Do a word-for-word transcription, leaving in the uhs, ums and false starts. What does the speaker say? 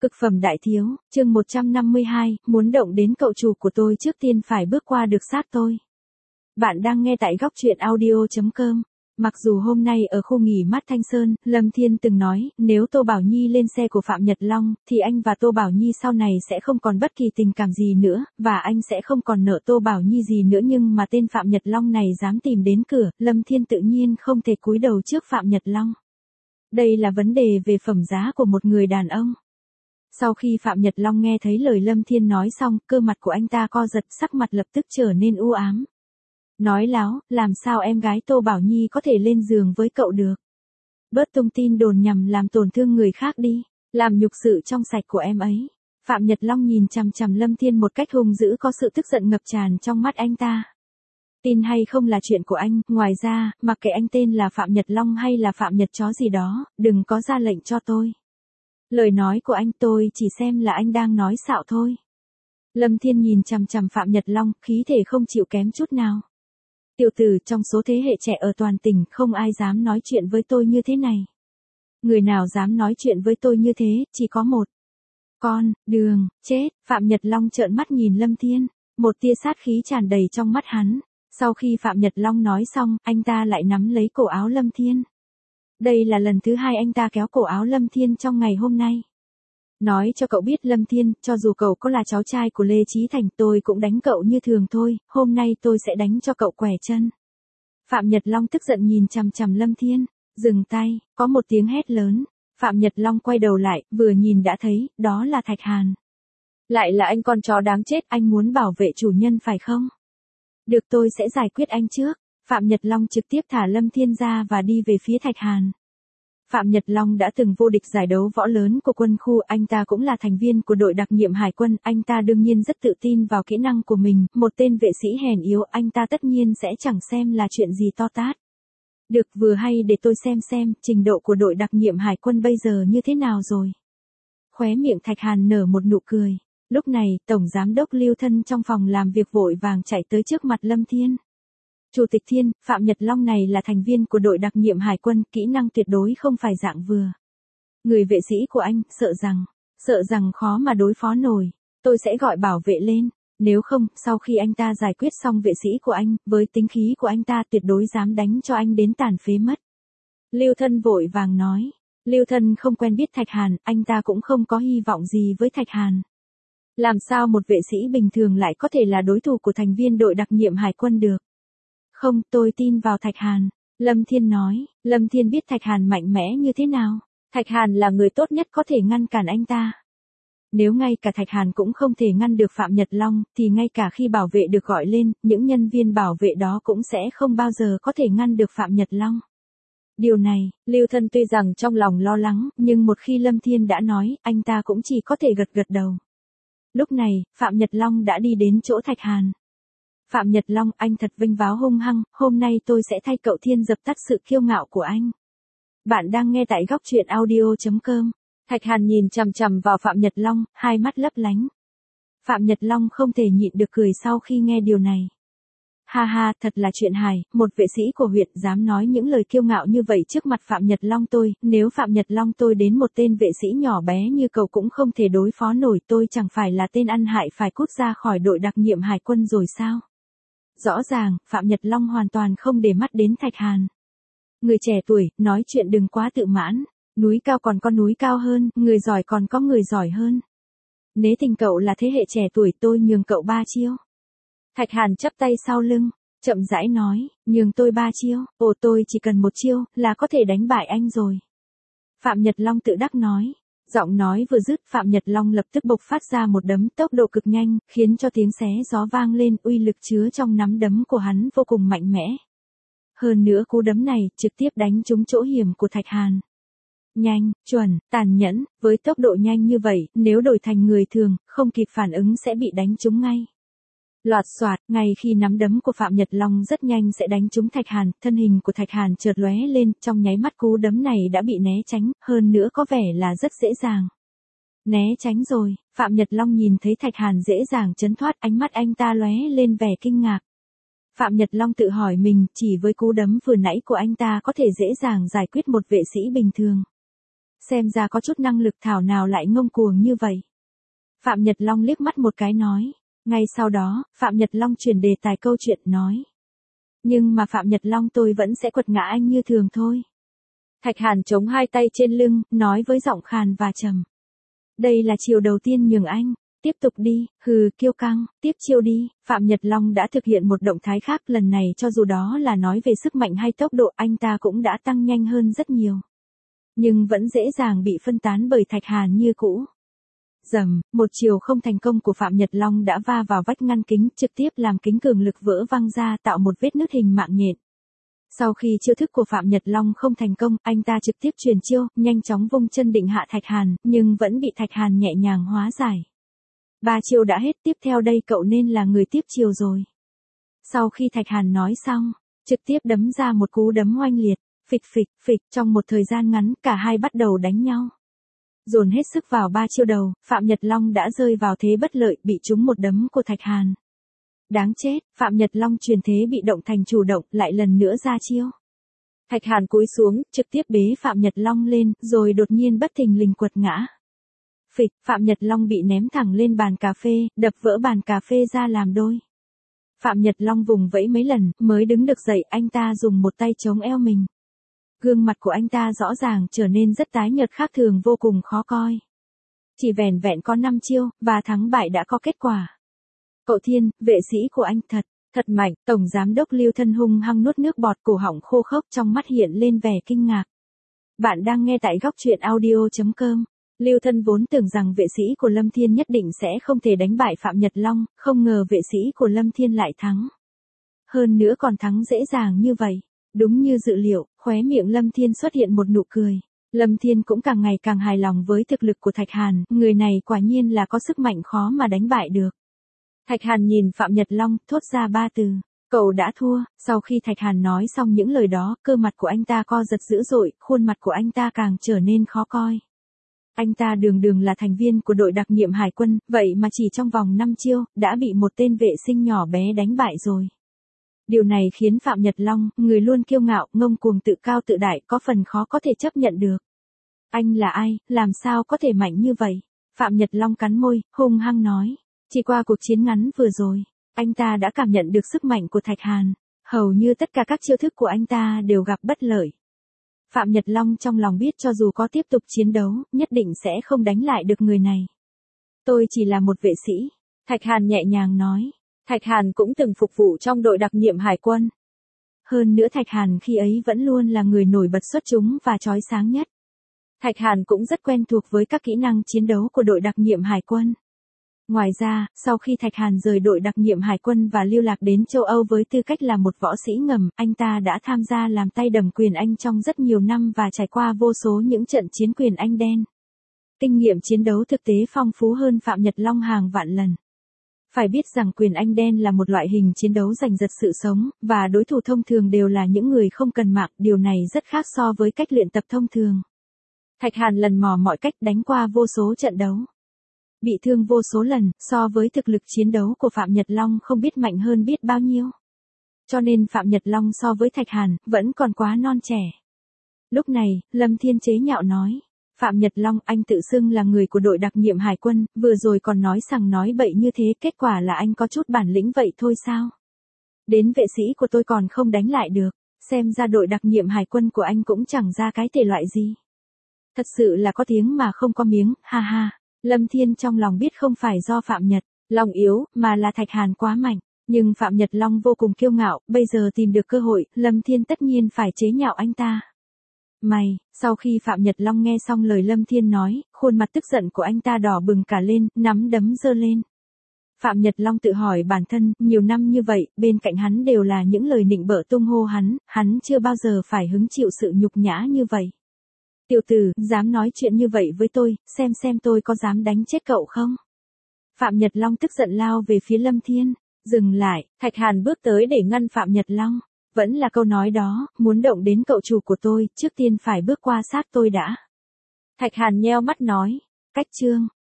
Cực phẩm đại thiếu, chương một trăm năm mươi hai, muốn động đến cậu chủ của tôi trước tiên phải bước qua được sát tôi. Bạn đang nghe tại góc truyện audio chấm com. Mặc dù hôm nay ở khu nghỉ mát Thanh Sơn, Lâm Thiên từng nói, nếu Tô Bảo Nhi lên xe của Phạm Nhật Long, thì anh và Tô Bảo Nhi sau này sẽ không còn bất kỳ tình cảm gì nữa, và anh sẽ không còn nợ Tô Bảo Nhi gì nữa, nhưng mà tên Phạm Nhật Long này dám tìm đến cửa, Lâm Thiên tự nhiên không thể cúi đầu trước Phạm Nhật Long. Đây là vấn đề về phẩm giá của một người đàn ông. Sau khi Phạm Nhật Long nghe thấy lời Lâm Thiên nói xong, cơ mặt của anh ta co giật, sắc mặt lập tức trở nên u ám. Nói láo, làm sao em gái Tô Bảo Nhi có thể lên giường với cậu được? Bớt tung tin đồn nhằm làm tổn thương người khác đi, làm nhục sự trong sạch của em ấy. Phạm Nhật Long nhìn chằm chằm Lâm Thiên một cách hung dữ, có sự tức giận ngập tràn trong mắt anh ta. Tin hay không là chuyện của anh, ngoài ra, mặc kệ anh tên là Phạm Nhật Long hay là Phạm Nhật chó gì đó, đừng có ra lệnh cho tôi. Lời nói của anh tôi chỉ xem là anh đang nói xạo thôi. Lâm Thiên nhìn chằm chằm Phạm Nhật Long, khí thể không chịu kém chút nào. Tiểu tử, trong số thế hệ trẻ ở toàn tỉnh không ai dám nói chuyện với tôi như thế này. Người nào dám nói chuyện với tôi như thế, chỉ có một. Con, đường, chết. Phạm Nhật Long trợn mắt nhìn Lâm Thiên, một tia sát khí tràn đầy trong mắt hắn. Sau khi Phạm Nhật Long nói xong, anh ta lại nắm lấy cổ áo Lâm Thiên. Đây là lần thứ hai anh ta kéo cổ áo Lâm Thiên trong ngày hôm nay. Nói cho cậu biết Lâm Thiên, cho dù cậu có là cháu trai của Lê Chí Thành, tôi cũng đánh cậu như thường thôi, hôm nay tôi sẽ đánh cho cậu quẻ chân. Phạm Nhật Long tức giận nhìn chằm chằm Lâm Thiên, dừng tay, có một tiếng hét lớn. Phạm Nhật Long quay đầu lại, vừa nhìn đã thấy, đó là Thạch Hàn. Lại là anh con chó đáng chết, anh muốn bảo vệ chủ nhân phải không? Được, tôi sẽ giải quyết anh trước. Phạm Nhật Long trực tiếp thả Lâm Thiên ra và đi về phía Thạch Hàn. Phạm Nhật Long đã từng vô địch giải đấu võ lớn của quân khu, anh ta cũng là thành viên của đội đặc nhiệm hải quân, anh ta đương nhiên rất tự tin vào kỹ năng của mình, một tên vệ sĩ hèn yếu, anh ta tất nhiên sẽ chẳng xem là chuyện gì to tát. Được, vừa hay để tôi xem xem, trình độ của đội đặc nhiệm hải quân bây giờ như thế nào rồi. Khóe miệng Thạch Hàn nở một nụ cười. Lúc này, Tổng Giám đốc Lưu Thân trong phòng làm việc vội vàng chạy tới trước mặt Lâm Thiên. Chủ tịch Thiên, Phạm Nhật Long này là thành viên của đội đặc nhiệm hải quân, kỹ năng tuyệt đối không phải dạng vừa. Người vệ sĩ của anh, sợ rằng, sợ rằng khó mà đối phó nổi. Tôi sẽ gọi bảo vệ lên, nếu không, sau khi anh ta giải quyết xong vệ sĩ của anh, với tính khí của anh ta tuyệt đối dám đánh cho anh đến tàn phế mất. Lưu Thân vội vàng nói, Lưu Thân không quen biết Thạch Hàn, anh ta cũng không có hy vọng gì với Thạch Hàn. Làm sao một vệ sĩ bình thường lại có thể là đối thủ của thành viên đội đặc nhiệm hải quân được? Không, tôi tin vào Thạch Hàn. Lâm Thiên nói, Lâm Thiên biết Thạch Hàn mạnh mẽ như thế nào. Thạch Hàn là người tốt nhất có thể ngăn cản anh ta. Nếu ngay cả Thạch Hàn cũng không thể ngăn được Phạm Nhật Long, thì ngay cả khi bảo vệ được gọi lên, những nhân viên bảo vệ đó cũng sẽ không bao giờ có thể ngăn được Phạm Nhật Long. Điều này, Lưu Thân tuy rằng trong lòng lo lắng, nhưng một khi Lâm Thiên đã nói, anh ta cũng chỉ có thể gật gật đầu. Lúc này, Phạm Nhật Long đã đi đến chỗ Thạch Hàn. Phạm Nhật Long, anh thật vinh váo hung hăng, hôm nay tôi sẽ thay cậu Thiên dập tắt sự kiêu ngạo của anh. Bạn đang nghe tại góc truyện audio chấm com. Thạch Hàn nhìn chằm chằm vào Phạm Nhật Long, hai mắt lấp lánh. Phạm Nhật Long không thể nhịn được cười sau khi nghe điều này. Ha ha, thật là chuyện hài, một vệ sĩ của huyện dám nói những lời kiêu ngạo như vậy trước mặt Phạm Nhật Long tôi, nếu Phạm Nhật Long tôi đến một tên vệ sĩ nhỏ bé như cậu cũng không thể đối phó nổi, tôi chẳng phải là tên ăn hại phải cút ra khỏi đội đặc nhiệm hải quân rồi sao? Rõ ràng, Phạm Nhật Long hoàn toàn không để mắt đến Thạch Hàn. Người trẻ tuổi, nói chuyện đừng quá tự mãn, núi cao còn có núi cao hơn, người giỏi còn có người giỏi hơn. Nếu tình cậu là thế hệ trẻ tuổi tôi nhường cậu ba chiêu. Thạch Hàn chắp tay sau lưng, chậm rãi nói, nhường tôi ba chiêu, ồ tôi chỉ cần một chiêu, là có thể đánh bại anh rồi. Phạm Nhật Long tự đắc nói. Giọng nói vừa dứt, Phạm Nhật Long lập tức bộc phát ra một đấm tốc độ cực nhanh, khiến cho tiếng xé gió vang lên, uy lực chứa trong nắm đấm của hắn vô cùng mạnh mẽ. Hơn nữa cú đấm này trực tiếp đánh trúng chỗ hiểm của Thạch Hàn. Nhanh, chuẩn, tàn nhẫn, với tốc độ nhanh như vậy, nếu đổi thành người thường, không kịp phản ứng sẽ bị đánh trúng ngay. Loạt xoạt, ngay khi nắm đấm của Phạm Nhật Long rất nhanh sẽ đánh trúng Thạch Hàn, thân hình của Thạch Hàn chợt lóe lên, trong nháy mắt cú đấm này đã bị né tránh, hơn nữa có vẻ là rất dễ dàng. Né tránh rồi, Phạm Nhật Long nhìn thấy Thạch Hàn dễ dàng trấn thoát, ánh mắt anh ta lóe lên vẻ kinh ngạc. Phạm Nhật Long tự hỏi mình, chỉ với cú đấm vừa nãy của anh ta có thể dễ dàng giải quyết một vệ sĩ bình thường. Xem ra có chút năng lực thảo nào lại ngông cuồng như vậy. Phạm Nhật Long liếc mắt một cái nói. Ngay sau đó, Phạm Nhật Long chuyển đề tài câu chuyện nói. Nhưng mà Phạm Nhật Long tôi vẫn sẽ quật ngã anh như thường thôi. Thạch Hàn chống hai tay trên lưng, nói với giọng khàn và trầm. Đây là chiều đầu tiên nhường anh. Tiếp tục đi, hừ, kiêu căng, tiếp chiêu đi. Phạm Nhật Long đã thực hiện một động thái khác, lần này cho dù đó là nói về sức mạnh hay tốc độ, anh ta cũng đã tăng nhanh hơn rất nhiều. Nhưng vẫn dễ dàng bị phân tán bởi Thạch Hàn như cũ. Dầm, một chiều không thành công của Phạm Nhật Long đã va vào vách ngăn kính, trực tiếp làm kính cường lực vỡ văng ra, tạo một vết nứt hình mạng nhện. Sau khi chiêu thức của Phạm Nhật Long không thành công, anh ta trực tiếp truyền chiêu, nhanh chóng vung chân định hạ Thạch Hàn, nhưng vẫn bị Thạch Hàn nhẹ nhàng hóa giải. Ba chiêu đã hết, tiếp theo đây cậu nên là người tiếp chiều rồi. Sau khi Thạch Hàn nói xong, trực tiếp đấm ra một cú đấm oanh liệt, phịch phịch phịch, trong một thời gian ngắn, cả hai bắt đầu đánh nhau. Dồn hết sức vào ba chiêu đầu, Phạm Nhật Long đã rơi vào thế bất lợi, bị trúng một đấm của Thạch Hàn. Đáng chết, Phạm Nhật Long chuyển thế bị động thành chủ động, lại lần nữa ra chiêu. Thạch Hàn cúi xuống, trực tiếp bế Phạm Nhật Long lên, rồi đột nhiên bất thình lình quật ngã. Phịch, Phạm Nhật Long bị ném thẳng lên bàn cà phê, đập vỡ bàn cà phê ra làm đôi. Phạm Nhật Long vùng vẫy mấy lần, mới đứng được dậy, anh ta dùng một tay chống eo mình. Gương mặt của anh ta rõ ràng trở nên rất tái nhợt, khác thường vô cùng khó coi. Chỉ vẻn vẹn có năm chiêu, và thắng bại đã có kết quả. Cậu Thiên, vệ sĩ của anh thật, thật mạnh. Tổng giám đốc Lưu Thân hung hăng nuốt nước bọt, cổ họng khô khốc, trong mắt hiện lên vẻ kinh ngạc. Bạn đang nghe tại góc truyện audio chấm com. Lưu Thân vốn tưởng rằng vệ sĩ của Lâm Thiên nhất định sẽ không thể đánh bại Phạm Nhật Long, không ngờ vệ sĩ của Lâm Thiên lại thắng. Hơn nữa còn thắng dễ dàng như vậy. Đúng như dự liệu, khóe miệng Lâm Thiên xuất hiện một nụ cười. Lâm Thiên cũng càng ngày càng hài lòng với thực lực của Thạch Hàn, người này quả nhiên là có sức mạnh khó mà đánh bại được. Thạch Hàn nhìn Phạm Nhật Long, thốt ra ba từ. Cậu đã thua. Sau khi Thạch Hàn nói xong những lời đó, cơ mặt của anh ta co giật dữ dội, khuôn mặt của anh ta càng trở nên khó coi. Anh ta đường đường là thành viên của đội đặc nhiệm hải quân, vậy mà chỉ trong vòng năm chiêu, đã bị một tên vệ sinh nhỏ bé đánh bại rồi. Điều này khiến Phạm Nhật Long, người luôn kiêu ngạo, ngông cuồng tự cao tự đại, có phần khó có thể chấp nhận được. Anh là ai, làm sao có thể mạnh như vậy? Phạm Nhật Long cắn môi, hung hăng nói. Chỉ qua cuộc chiến ngắn vừa rồi, anh ta đã cảm nhận được sức mạnh của Thạch Hàn. Hầu như tất cả các chiêu thức của anh ta đều gặp bất lợi. Phạm Nhật Long trong lòng biết cho dù có tiếp tục chiến đấu, nhất định sẽ không đánh lại được người này. Tôi chỉ là một vệ sĩ. Thạch Hàn nhẹ nhàng nói. Thạch Hàn cũng từng phục vụ trong đội đặc nhiệm hải quân. Hơn nữa Thạch Hàn khi ấy vẫn luôn là người nổi bật xuất chúng và chói sáng nhất. Thạch Hàn cũng rất quen thuộc với các kỹ năng chiến đấu của đội đặc nhiệm hải quân. Ngoài ra, sau khi Thạch Hàn rời đội đặc nhiệm hải quân và lưu lạc đến châu Âu với tư cách là một võ sĩ ngầm, anh ta đã tham gia làm tay đầm quyền Anh trong rất nhiều năm và trải qua vô số những trận chiến quyền Anh đen. Kinh nghiệm chiến đấu thực tế phong phú hơn Phạm Nhật Long hàng vạn lần. Phải biết rằng quyền Anh đen là một loại hình chiến đấu giành giật sự sống, và đối thủ thông thường đều là những người không cần mạng, điều này rất khác so với cách luyện tập thông thường. Thạch Hàn lần mò mọi cách đánh qua vô số trận đấu. Bị thương vô số lần, so với thực lực chiến đấu của Phạm Nhật Long không biết mạnh hơn biết bao nhiêu. Cho nên Phạm Nhật Long so với Thạch Hàn, vẫn còn quá non trẻ. Lúc này, Lâm Thiên chế nhạo nói. Phạm Nhật Long, anh tự xưng là người của đội đặc nhiệm hải quân, vừa rồi còn nói sằng nói bậy như thế, kết quả là anh có chút bản lĩnh vậy thôi sao? Đến vệ sĩ của tôi còn không đánh lại được, xem ra đội đặc nhiệm hải quân của anh cũng chẳng ra cái thể loại gì. Thật sự là có tiếng mà không có miếng, ha ha. Lâm Thiên trong lòng biết không phải do Phạm Nhật Long yếu, mà là Thạch Hàn quá mạnh. Nhưng Phạm Nhật Long vô cùng kiêu ngạo, bây giờ tìm được cơ hội, Lâm Thiên tất nhiên phải chế nhạo anh ta. Mày, sau khi Phạm Nhật Long nghe xong lời Lâm Thiên nói, khuôn mặt tức giận của anh ta đỏ bừng cả lên, nắm đấm giơ lên. Phạm Nhật Long tự hỏi bản thân, nhiều năm như vậy, bên cạnh hắn đều là những lời nịnh bợ tung hô hắn, hắn chưa bao giờ phải hứng chịu sự nhục nhã như vậy. Tiểu tử, dám nói chuyện như vậy với tôi, xem xem tôi có dám đánh chết cậu không? Phạm Nhật Long tức giận lao về phía Lâm Thiên. Dừng lại, Thạch Hàn bước tới để ngăn Phạm Nhật Long. Vẫn là câu nói đó, muốn động đến cậu chủ của tôi, trước tiên phải bước qua sát tôi đã. Thạch Hàn nheo mắt nói. Cách chương,